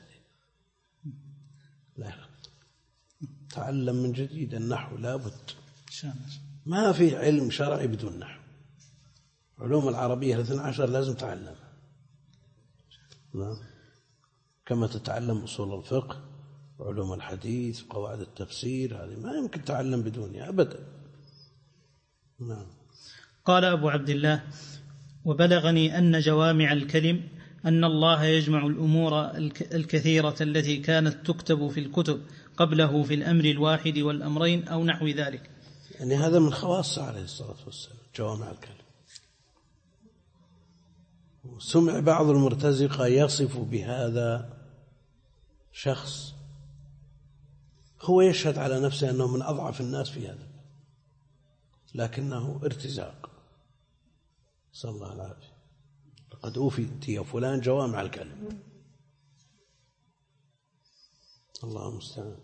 لا، تعلم من جديد النحو، لابد. ما في علم شرعي بدون نحو. علوم العربية الاثنى عشر لازم تعلمها. نعم، كما تتعلم أصول الفقه وعلوم الحديث وقواعد التفسير، هذه ما يمكن تعلم بدونها أبدا. نعم. قال أبو عبد الله: وبلغني أن جوامع الكلم أن الله يجمع الأمور الكثيرة التي كانت تكتب في الكتب قبله في الأمر الواحد والأمرين أو نحو ذلك. يعني هذا من خواصه عليه الصلاة والسلام، جوامع الكلم. سمع بعض المرتزقة يصف بهذا شخص هو يشهد على نفسه أنه من أضعف الناس في هذا، لكنه ارتزاق، صلى الله العافية. لقد أوتي فلان جوامع الكلم. الله المستعان.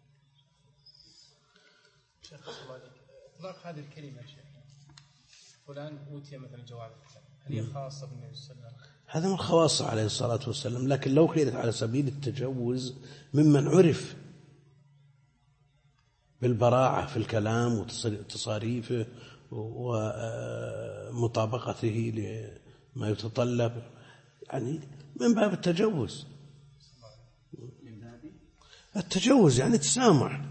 شيخ إطلاق هذه الكلمة شيخ فلان أوتي مثلا جوامع الكلم، هل هي خاصة بالنبي صلى الله عليه وسلم؟ هذا من خواصه عليه الصلاة والسلام، لكن لو كانت على سبيل التجوز ممن عرف بالبراعة في الكلام وتصاريفه ومطابقته لما يتطلب، يعني من باب التجوز. التجوز يعني تسامح،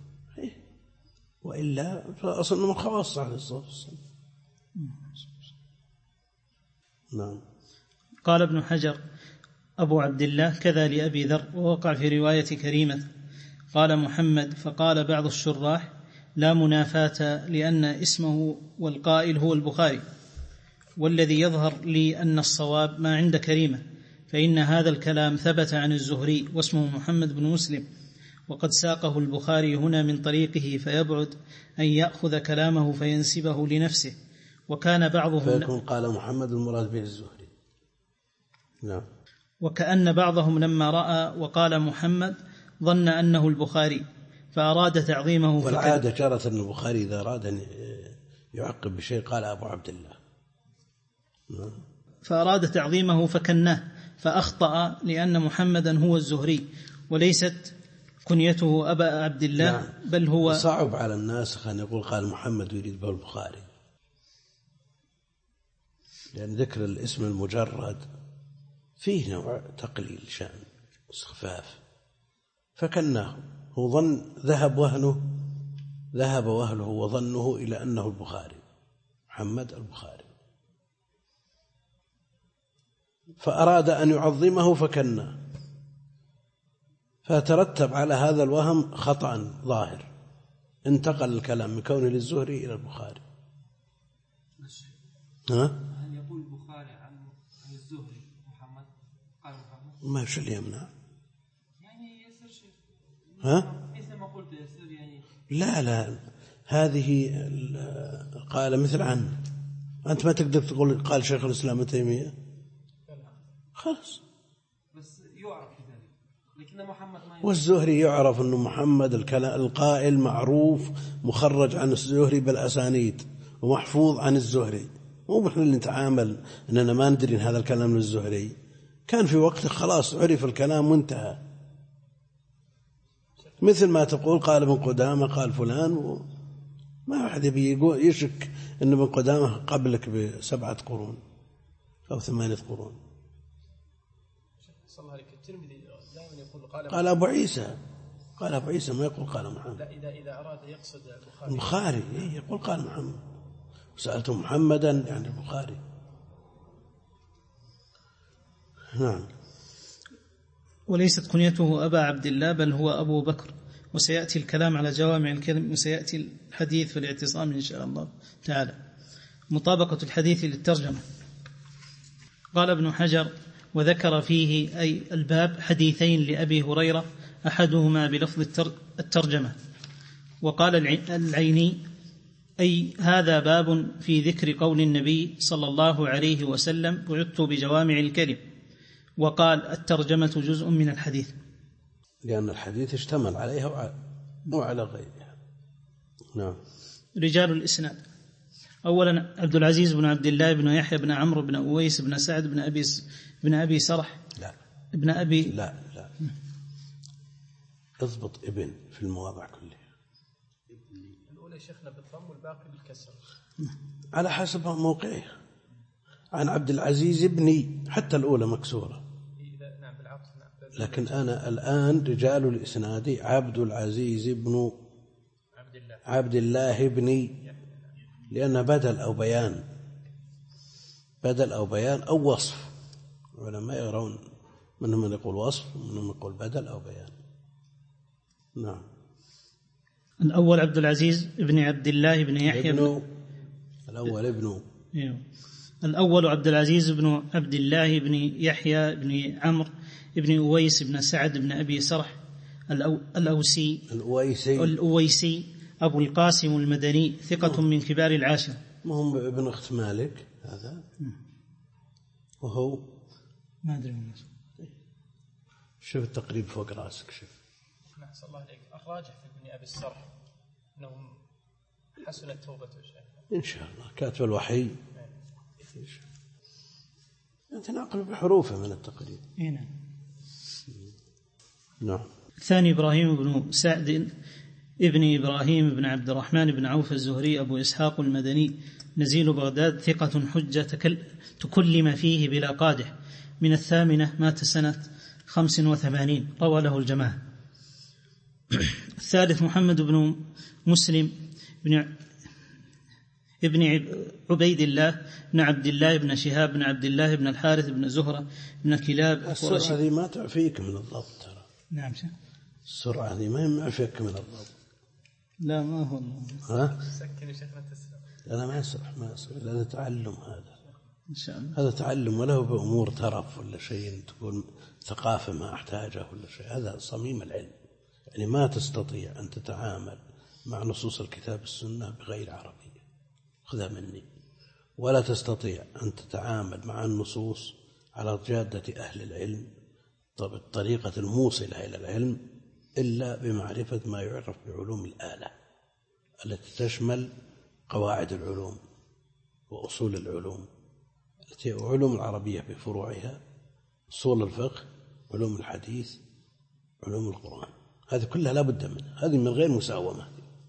وإلا فأصلا من خواصه عليه الصلاة والسلام. نعم. قال ابن حجر أبو عبد الله كذا لأبي ذر، ووقع في رواية كريمة قال محمد، فقال بعض الشراح لا منافاة لأن اسمه والقائل هو البخاري، والذي يظهر لي أن الصواب ما عند كريمة، فإن هذا الكلام ثبت عن الزهري واسمه محمد بن مسلم، وقد ساقه البخاري هنا من طريقه، فيبعد أن يأخذ كلامه فينسبه لنفسه. وكان بعضهم فيكون قال محمد المراد به الزهري. نعم. وكأن بعضهم لما رأى وقال محمد ظن أنه البخاري فأراد تعظيمه. والعادة جرت أن البخاري إذا أراد أن يعقب بشيء قال أبو عبد الله. نعم. فأراد تعظيمه فكناه، فأخطأ لأن محمدا هو الزهري وليست كنيته أبا عبد الله. نعم. بل هو صعب على الناس أن يقول قال محمد يريد به البخاري، لأن ذكر الاسم المجرد فيه نوع تقليل شأن استخفاف، فكناه. هو ظن ذهب وهنه ذهب وهله وظنه إلى أنه البخاري، محمد البخاري، فأراد أن يعظمه فكناه، فترتب على هذا الوهم خطأ ظاهر، انتقل الكلام من كونه للزهري إلى البخاري. ها؟ هل يقول البخاري عن الزهري محمد قال محمد؟ ما شو اللي يمنع؟ يعني يصير شيء. ها؟ مثل ما قلت يصير يعني. لا لا، هذه قال مثل عنه. أنت ما تقدر تقول قال شيخ الإسلام ابن تيمية. خلاص. بس يعرف ذلك، لكن محمد ما. والزهري يعرف أنه محمد القائل معروف مخرج عن الزهري بالأسانيد ومحفوظ عن الزهري. مو نحن اللي نتعامل أننا ما ندري هذا الكلام للزهري، كان في وقته خلاص عرف الكلام وانتهى. مثل ما تقول قال ابن قدامة قال فلان، ما أحد يبي يشك أن ابن قدامة قبلك بسبعة قرون أو ثمانية قرون. قال أبو عيسى قال أبو عيسى ما يقول قال محمد. لا، إذا إذا أراد يقصد البخاري البخاري يقول قال محمد، سألت محمدا يعني البخاري. نعم. وليست كنيته أبا عبد الله بل هو أبو بكر، وسيأتي الكلام على جوامع الكلم، وسيأتي الحديث في الاعتصام إن شاء الله تعالى. مطابقة الحديث للترجمة. قال ابن حجر وذكر فيه أي الباب حديثين لأبي هريرة، أحدهما بلفظ الترجمة. وقال العيني أي هذا باب في ذكر قول النبي صلى الله عليه وسلم بعثت بجوامع الكلم. وقال الترجمة جزء من الحديث، لأن الحديث اشتمل عليها وعلى غيرها. نعم. رجال الإسناد. أولا عبد العزيز بن عبد الله بن يحيى بن عمرو بن أويس بن سعد بن أبي بن أبي سرح. لا ابن أبي لا لا اضبط ابن في المواضع كلها. الأولى شيخنا بالضم والباقي بالكسر على حسب موقعه. عن عبد العزيز ابني، حتى الأولى مكسورة. نعم بالعطف. لكن أنا الآن رجال الإسناد عبد العزيز ابن عبد الله عبد الله ابني، لأن بدل أو بيان بدل أو بيان أو وصف. العلماء يرون منهم من يقول وصف ومنهم من يقول بدل أو بيان. نعم. الأول عبد العزيز ابن عبد الله بن يحيى ابن الأول ابن الأول عبد العزيز بن عبد الله بن يحيى بن عمرو بن أويس بن سعد بن أبي سرح الأوسي الأويسي الأويسي أبو القاسم المدني، ثقة من كبار العاشرة. ما هم ابن أخت مالك هذا؟ وهو ما أدري من اسمه. شوف التقريب فوق راسك. شوف. نحسن الله عليك. الراجح في ابن أبي السرح أنهم حسنت توبته شيخ. إن شاء الله كاتب الوحي. أنت ناقل بحروفه من التقريب. نعم. نعم. الثاني إبراهيم بن سعد ابن إبراهيم بن عبد الرحمن بن عوف الزهري أبو إسحاق المدني، نزيل بغداد، ثقة حجة تكلم فيه بلا قادح، من الثامنة، مات سنة خمس وثمانين، روى له الجماعة. الثالث محمد بن مسلم بن ابن عبيد الله بن عبد الله بن شهاب بن عبد الله بن الحارث بن زهرة بن كلاب. السرعة هذه ما تعفيك من الضبط ترى. نعم شيخ. السرعة هذه ما يعفيك من الضبط. لا ما هو. ها؟ سكن شيخنا تسلم. أنا ما يصلح ما يصلح هذا تعلم هذا. إن شاء الله. هذا تعلم وله بأمور ترف ولا شيء تكون ثقافة ما أحتاجه ولا شيء. هذا صميم العلم. يعني ما تستطيع أن تتعامل مع نصوص الكتاب السنة بغير عربية. خذها مني. ولا تستطيع أن تتعامل مع النصوص على جادة أهل العلم بالطريقة الموصلة إلى العلم إلا بمعرفة ما يعرف بعلوم الآلة التي تشمل قواعد العلوم وأصول العلوم التي علوم العربية بفروعها، أصول الفقه، علوم الحديث، علوم القرآن. هذه كلها لا بد منها، هذه من غير مساومة.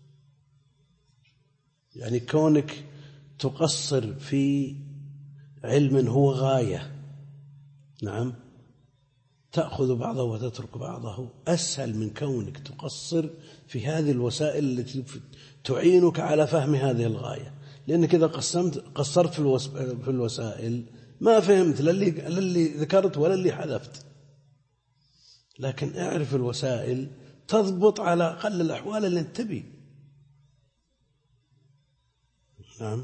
يعني كونك تقصر في علم هو غاية، نعم، تأخذ بعضه وتترك بعضه أسهل من كونك تقصر في هذه الوسائل التي تعينك على فهم هذه الغاية. لأنك إذا قسمت قصرت في الوسائل ما فهمت لا اللي, لا اللي ذكرت ولا اللي حذفت. لكن اعرف الوسائل تضبط على أقل الأحوال اللي انت تبي. نعم.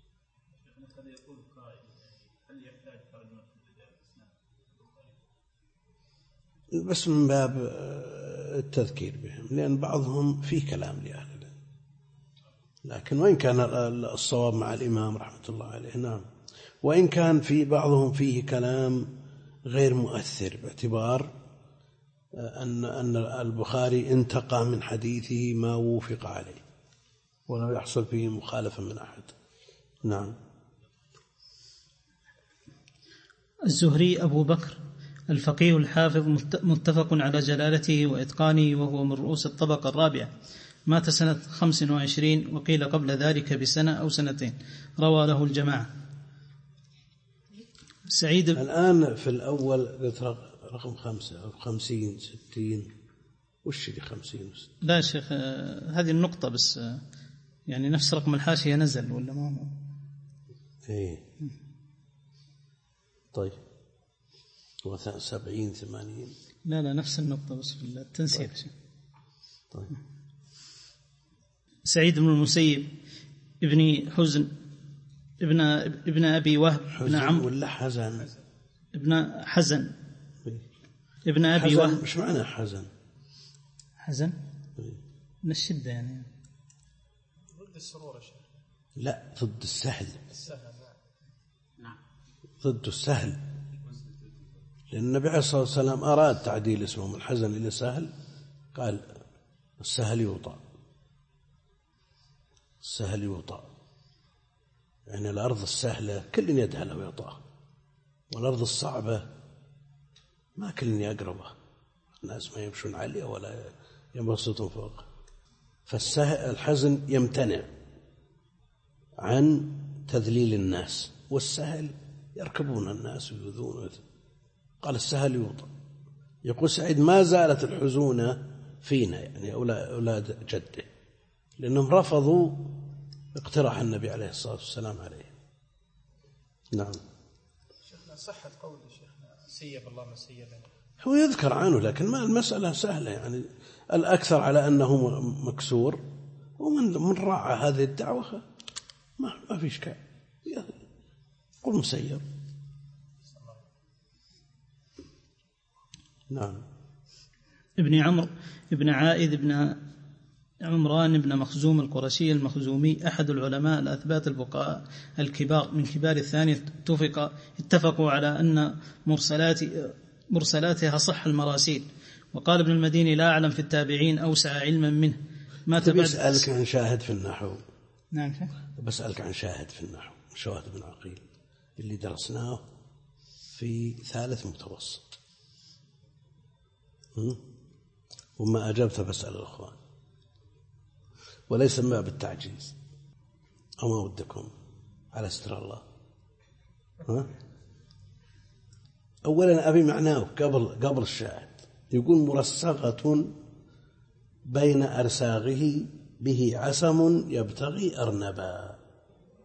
بس من باب التذكير بهم، لأن بعضهم فيه كلام لأهل العلم، لكن وإن كان الصواب مع الإمام رحمة الله عليه، نعم، وإن كان في بعضهم فيه كلام غير مؤثر باعتبار أن أن البخاري انتقى من حديثه ما وفق عليه ولم يحصل فيه مخالفة من أحد. نعم. الزهري أبو بكر الفقيه الحافظ متفق على جلالته وإتقانه، وهو من رؤوس الطبقة الرابعة، مات سنة خمس وعشرين وقيل قبل ذلك بسنة أو سنتين، روى له الجماعة. سعيد الآن في الأول رقم خمسة أو خمسين ستين، وش دي خمسين وستين؟ لا شيخ، هذه النقطة بس، يعني نفس رقم الحاشية نزل ولا ما هو؟ إيه طيب، سبعين ثمانين، لا لا نفس النقطة بس في التنسيق. طيب. طيب. سعيد بن المسيب ابن حزن ابن ابن أبي وهب ابن عمرو ولا حزن ابن حزن ابن أبي وهب. مش معنى حزن؟ حزن من الشدة يعني. ضد السرور يا شيخ. لا، ضد السهل. السهل نعم. ضد السهل، لأن النبي عليه الصلاة والسلام أراد تعديل اسمه من حزن إلى سهل، قال السهل يوطأ، السهل يوطأ، يعني الأرض السهلة كل يدها لو يطأ، والأرض الصعبة ما كل يقربه، الناس ما يمشون عليه ولا ينبسطون فوق. فالحزن يمتنع عن تذليل الناس، والسهل يركبون الناس ويؤذون. قال السهل يوطأ. يقول سعيد ما زالت الحزونة فينا، يعني أولاد جده، لأنهم رفضوا اقتراح النبي عليه الصلاة والسلام عليه. نعم. شيخنا صحة قول شيخنا سيب الله ما سيبنا، هو يذكر عنه، لكن ما المسألة سهلة، يعني الأكثر على أنه مكسور، ومن من راعى هذه الدعوة ما ما في إشكال، قل مسيب. نعم. ابن عمرو ابن عائذ ابن عمران ابن مخزوم القرشي المخزومي، أحد العلماء الأثبات الفقهاء الكبار من كبار الثاني، اتفق اتفقوا على أن مرسلات مرسلاتها صح المراسيل. وقال ابن المديني لا أعلم في التابعين أوسع علما منه. ما تبي أسألك عن شاهد في النحو. نعم. بسألك عن شاهد في النحو، شواهد بن عقيل اللي درسناه في ثالث متوسط، وما أجبت بسأل الأخوان، وليس ما بالتعجيز أو ما ودكم على ستر الله. ها؟ أولا أبي معناه قبل قبل الشاهد، يقول مرسغة بين أرساغه به عسم يبتغي أرنبا.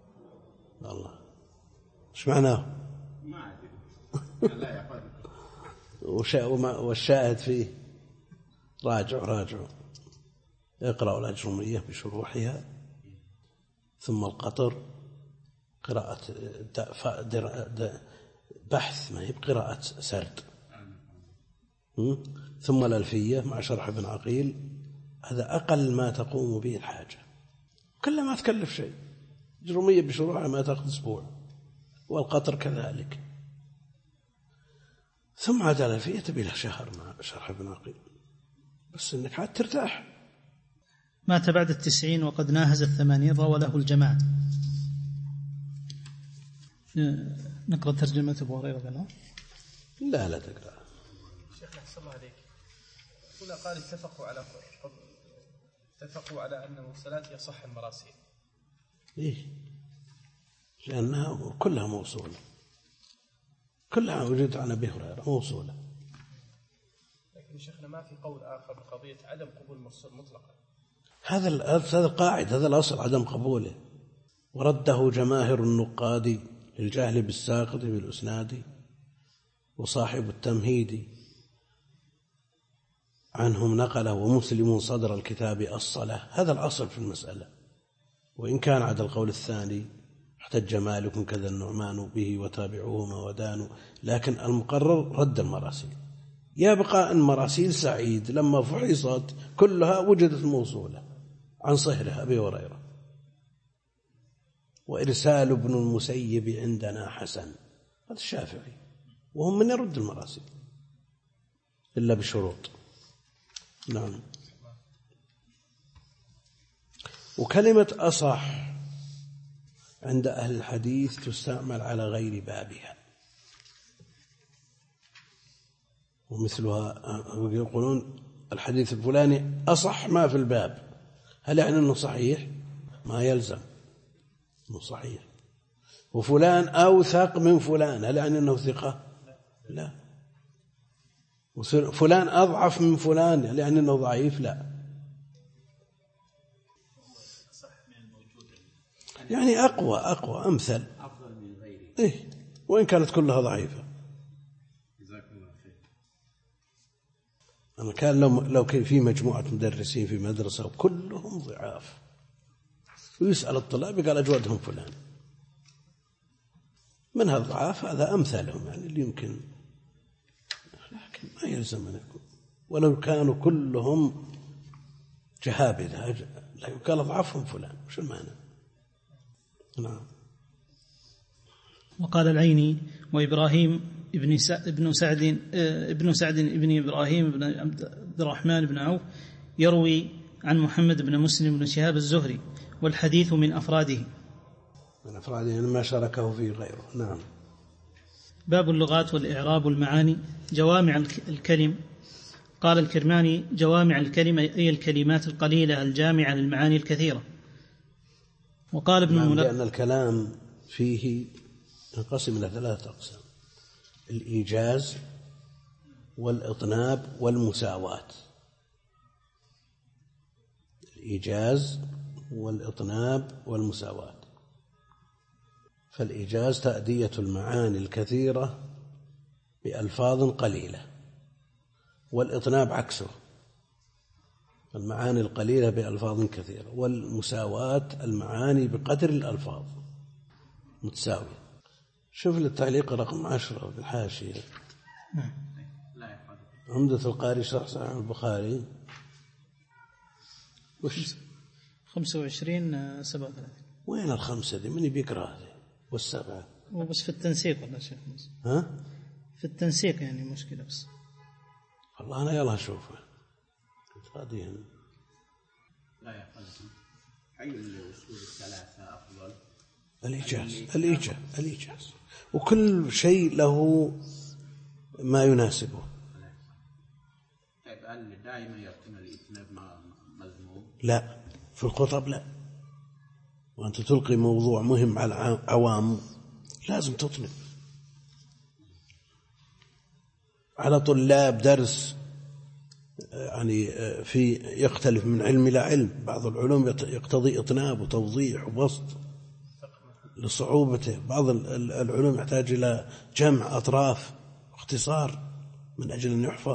والله ايش معناه؟ ما أدري. لا يقول. والشاهد فيه راجعوا راجعوا اقرأوا الأجرمية بشروحها، ثم القطر قراءة بحث، ما هي بقراءة سرد، ثم الألفية مع شرح ابن عقيل. هذا أقل ما تقوم به الحاجة، كلها ما تكلف شيء. أجرمية بشروحها ما تأخذ أسبوع، والقطر كذلك. ثم عاد الألفية تبي لها شهر مع شرح ابن عقيل، بس إنك عاد ترتاح. مات بعد التسعين وقد ناهز الثمانين، روى له الجماعة. نقرأ ترجمة أبو هريرة له؟ لا لا تقرأ. شيخ أحسن الله عليك. هنا قال اتفقوا على اتفقوا على أن المرسلات يصح المراسيل. إيه، لأنها كلها موصولة، كلها وجدت عن أبي هريرة موصولة. لكن شيخنا ما في قول آخر بقضية عدم قبول المرسل مطلقا. هذا هذا القاعد، هذا الأصل عدم قبوله، ورده جماهر النقاد للجهل بالساقط بالأسناد، وصاحب التمهيد عنهم نقله، ومسلم صدر الكتاب الصلاة. هذا الأصل في المسألة، وإن كان عدا القول الثاني احتج مالك كذا النعمان به وتابعوهما ودانوا، لكن المقرر رد المراسيل. يبقى أن مراسيل سعيد لما فحصت كلها وجدت موصولة عن صهره أبي هريرة. وإرسال ابن المسيب عندنا حسن، هذا الشافعي، وهم من يرد المراسيل إلا بشروط. نعم. وكلمة أصح عند أهل الحديث تستعمل على غير بابها، ومثلها يقولون الحديث الفلاني أصح ما في الباب، هل يعني أنه صحيح؟ ما يلزم أنه صحيح. وفلان أوثق من فلان، هل يعني أنه ثقة؟ لا. وفلان أضعف من فلان، هل يعني أنه ضعيف؟ لا. يعني أقوى أقوى أمثل أفضل من غيره. إيه، وإن كانت كلها ضعيفة. جزاكم الله خير. أنا كان لو لو كان في مجموعة مدرسين في مدرسة وكلهم ضعاف، ويسأل الطلاب قال أجودهم فلان، من هالضعاف هذا أمثالهم، يعني اللي يمكن، لكن ما يلزم أن يكون. ولو كانوا كلهم جهابذة لكن قال أضعفهم فلان، وش المعنى؟ نعم. وقال العيني وإبراهيم ابن سعد ابن سعد ابن سعد ابن إبراهيم بن عبد الرحمن بن عوف يروي عن محمد بن مسلم بن شهاب الزهري، والحديث من أفراده من أفراده ما شاركه فيه غيره. نعم. باب اللغات والإعراب والمعاني. جوامع الكلم. قال الكرماني: جوامع الكلمة أي الكلمات القليلة الجامعة للمعاني الكثيرة. وقال ابن الملقن: لأن الكلام فيه ينقسم إلى ثلاثة أقسام: الإيجاز والإطناب والمساواة. الإيجاز والإطناب والمساواة. فالإيجاز تأدية المعاني الكثيرة بألفاظ قليلة، والإطناب عكسه، المعاني القليلة بألفاظ كثيرة، والمساواة المعاني بقدر الألفاظ متساوية. شوف التعليق رقم عشرة بالحاشية، عمدة القاري شرح صحيح البخاري، وش خمسة وعشرين سبعة وثلاثين. وين الخمسة دي؟ من بيقرأ هذه؟ والسبعة هو بس في التنسيق ولا شيء؟ ها؟ في التنسيق يعني مشكلة بس. والله أنا يلا أشوفه فاضيا. لا يا قلبي، أي الأصول الثلاثة أفضل؟ الإيجاز الإيجاز الإيجاز وكل شيء له ما يناسبه. طيب هل دائما يكون الإطناب مذموم؟ لا، في الخطب لا. وأنت تلقي موضوع مهم على العوام لازم تطنب. على طلاب درس يعني في يختلف من علم إلى علم، بعض العلوم يقتضي إطناب وتوضيح وبسط، لصعوبته. بعض العلوم يحتاج إلى جمع أطراف واختصار من أجل أن يحفظ،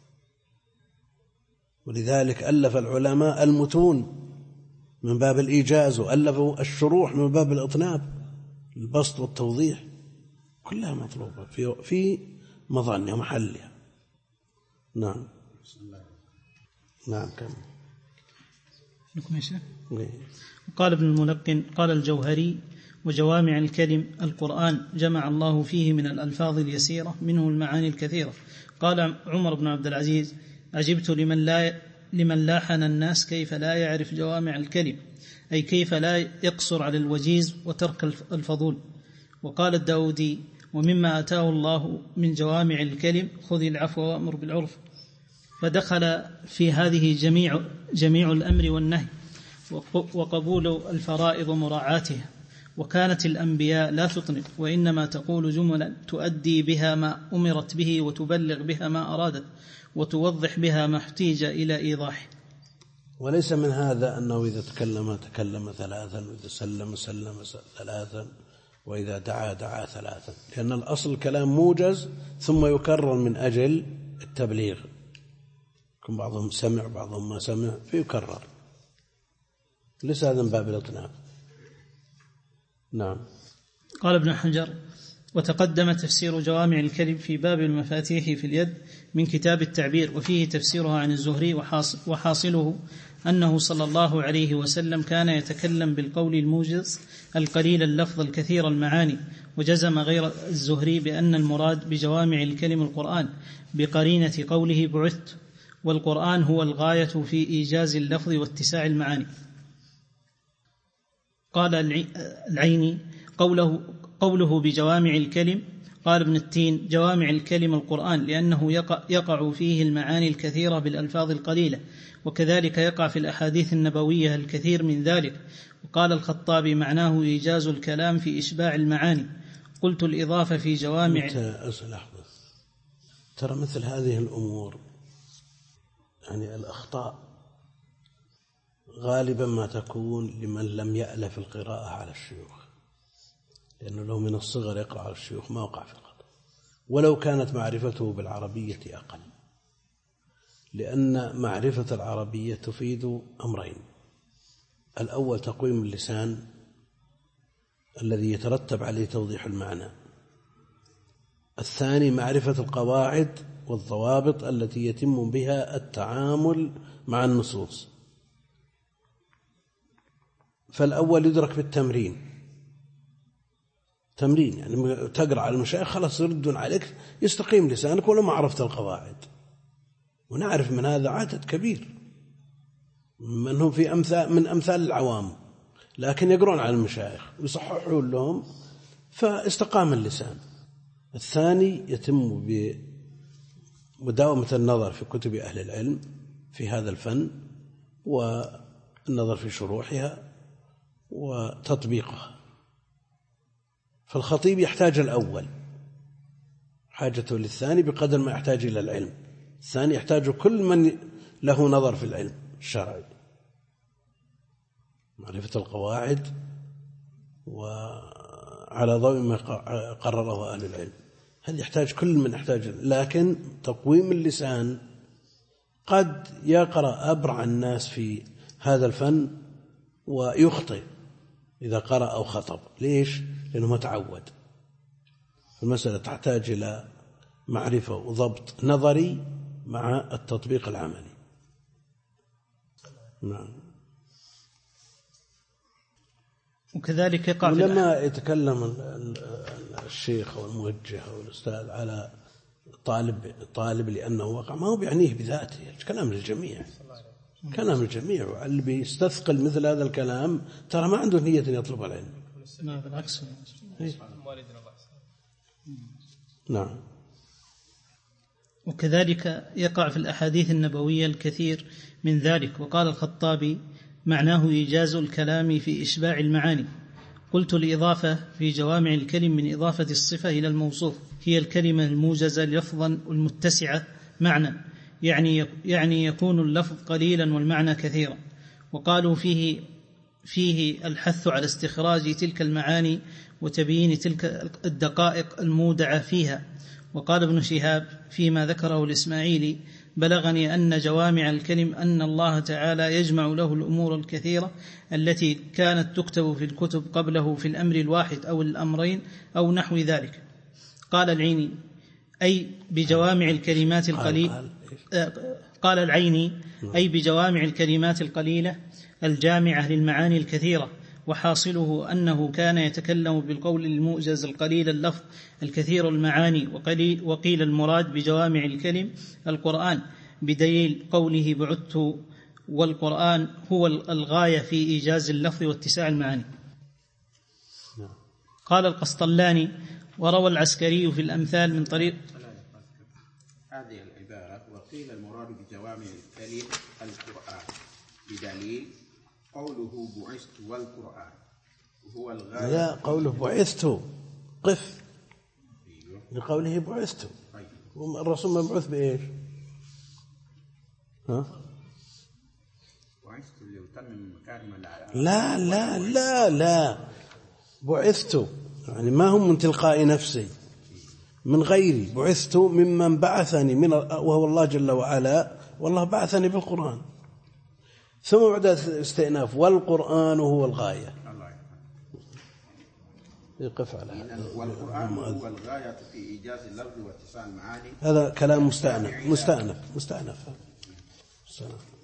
ولذلك ألف العلماء المتون من باب الإيجاز، وألفوا الشروح من باب الإطناب، البسط والتوضيح، كلها مطلوبة في في مظنها ومحلها. نعم نعم كم قال ابن الملقن قال الجوهري: وجوامع الكلم القرآن جمع الله فيه من الألفاظ اليسيرة منه المعاني الكثيرة. قال عمر بن عبد العزيز: عجبت لمن لا لمن لاحن الناس كيف لا يعرف جوامع الكلم، أي كيف لا يقصر على الوجيز وترك الفضول. وقال الداودي: ومما أتاه الله من جوامع الكلم خذ العفو وأمر بالعرف. فدخل في هذه جميع, جميع الأمر والنهي وقبول الفرائض ومراعاتها. وكانت الأنبياء لا تطنب، وإنما تقول جملا تؤدي بها ما أمرت به وتبلغ بها ما أرادت وتوضح بها ما احتيج إلى إيضاحه. وليس من هذا أنه إذا تكلم تكلم ثلاثا، وإذا سلم سلم ثلاثا، وإذا دعا دعا ثلاثا، لأن الأصل الكلام موجز ثم يكرر من أجل التبليغ. يكون بعضهم سمع بعضهم ما سمع فيكرر، ليس هذا من باب الإطناب. نعم. قال ابن حجر: وتقدم تفسير جوامع الكلم في باب المفاتيح في اليد من كتاب التعبير، وفيه تفسيرها عن الزهري، وحاصله أنه صلى الله عليه وسلم كان يتكلم بالقول الموجز القليل اللفظ الكثير المعاني. وجزم غير الزهري بأن المراد بجوامع الكلم القرآن بقرينة قوله بعثت، والقرآن هو الغاية في إيجاز اللفظ واتساع المعاني. قال العيني: قوله, قوله بجوامع الكلم. قال ابن التين: جوامع الكلم القرآن لأنه يقع, يقع فيه المعاني الكثيرة بالألفاظ القليلة، وكذلك يقع في الأحاديث النبوية الكثير من ذلك. وقال الخطابي: معناه إيجاز الكلام في إشباع المعاني. قلت الإضافة في جوامع. لحظة، ترى مثل هذه الأمور يعني الأخطاء غالبا ما تكون لمن لم يألف القراءة على الشيوخ، لأنه لو من الصغر يقرأ على الشيوخ ما وقع في الخطأ، ولو كانت معرفته بالعربية أقل، لأن معرفة العربية تفيد أمرين: الأول تقويم اللسان الذي يترتب عليه توضيح المعنى، الثاني معرفة القواعد والضوابط التي يتم بها التعامل مع النصوص. فالأول يدرك بالتمرين، تمرين يعني تقرأ على المشايخ خلاص يردون عليك، يستقيم لسانك ولو ما عرفت القواعد. ونعرف من هذا عدد كبير من هم في أمثال من أمثال العوام، لكن يقرون على المشايخ ويصححون لهم فاستقام اللسان. الثاني يتم بمداومة النظر في كتب أهل العلم في هذا الفن، والنظر في شروحها وتطبيقها. فالخطيب يحتاج الأول حاجته للثاني بقدر ما يحتاج إلى العلم، الثاني يحتاج كل من له نظر في العلم الشرعي، معرفة القواعد وعلى ضوء ما قرره أهل العلم، هذا يحتاج كل من يحتاج. لكن تقويم اللسان قد يقرأ أبرع الناس في هذا الفن ويخطئ إذا قرأ أو خطب. ليش؟ لأنه متعود. المسألة تحتاج إلى معرفة وضبط نظري مع التطبيق العملي. نعم. وكذلك يقع ولما يتكلم الشيخ أو الموجه أو الأستاذ على طالب طالب لأنه وقع، ما هو بيعنيه بذاته، كلام للجميع، كلام الجميع. واللي بيستثقل مثل هذا الكلام ترى ما عنده نية أن يطلب العلم. لا بالعكس. نعم. وكذلك يقع في الأحاديث النبوية الكثير من ذلك. وقال الخطابي: معناه إيجاز الكلام في إشباع المعاني. قلت الإضافة في جوامع الكلم من إضافة الصفة إلى الموصوف، هي الكلمة الموجزة لفظا المتسعة معنى، يعني يعني يكون اللفظ قليلا والمعنى كثيرا. وقالوا فيه فيه الحث على استخراج تلك المعاني وتبيين تلك الدقائق المودعة فيها. وقال ابن شهاب فيما ذكره الإسماعيلي: بلغني أن جوامع الكلم أن الله تعالى يجمع له الأمور الكثيرة التي كانت تكتب في الكتب قبله في الأمر الواحد أو الأمرين أو نحو ذلك. قال العيني: أي بجوامع الكلمات القليلة. قال العيني: أي بجوامع الكلمات القليلة الجامعة للمعاني الكثيرة، وحاصله أنه كان يتكلم بالقول الموجز القليل اللفظ الكثير المعاني. وقيل, وقيل المراد بجوامع الكلم القرآن، بدليل قوله: بعدت والقرآن هو الغاية في إيجاز اللفظ واتساع المعاني. قال القسطلاني: وروى العسكري في الأمثال من طريق هذه العبارة: وقيل المراد بجوامع الكلم القرآن، بدليل قوله بعثت والقرآن هو الغاية. لا، قوله بعثت قف لقوله بعثت. الرسول مبعوث بإيش؟ ها؟ بعثت ليتمم مكارم الأعمال. لا لا لا لا، بعثت يعني ما هم من تلقاء نفسي، من غيري. بعثت ممن بعثني من وهو الله جل وعلا، والله بعثني بالقرآن. ثم بعد استئناف: والقرآن هو الغاية. يقف على هذا. والقرآن هو الغاية في إيجاز اللفظ واتساع المعاني. هذا كلام مستأنف مستأنف مستأنف.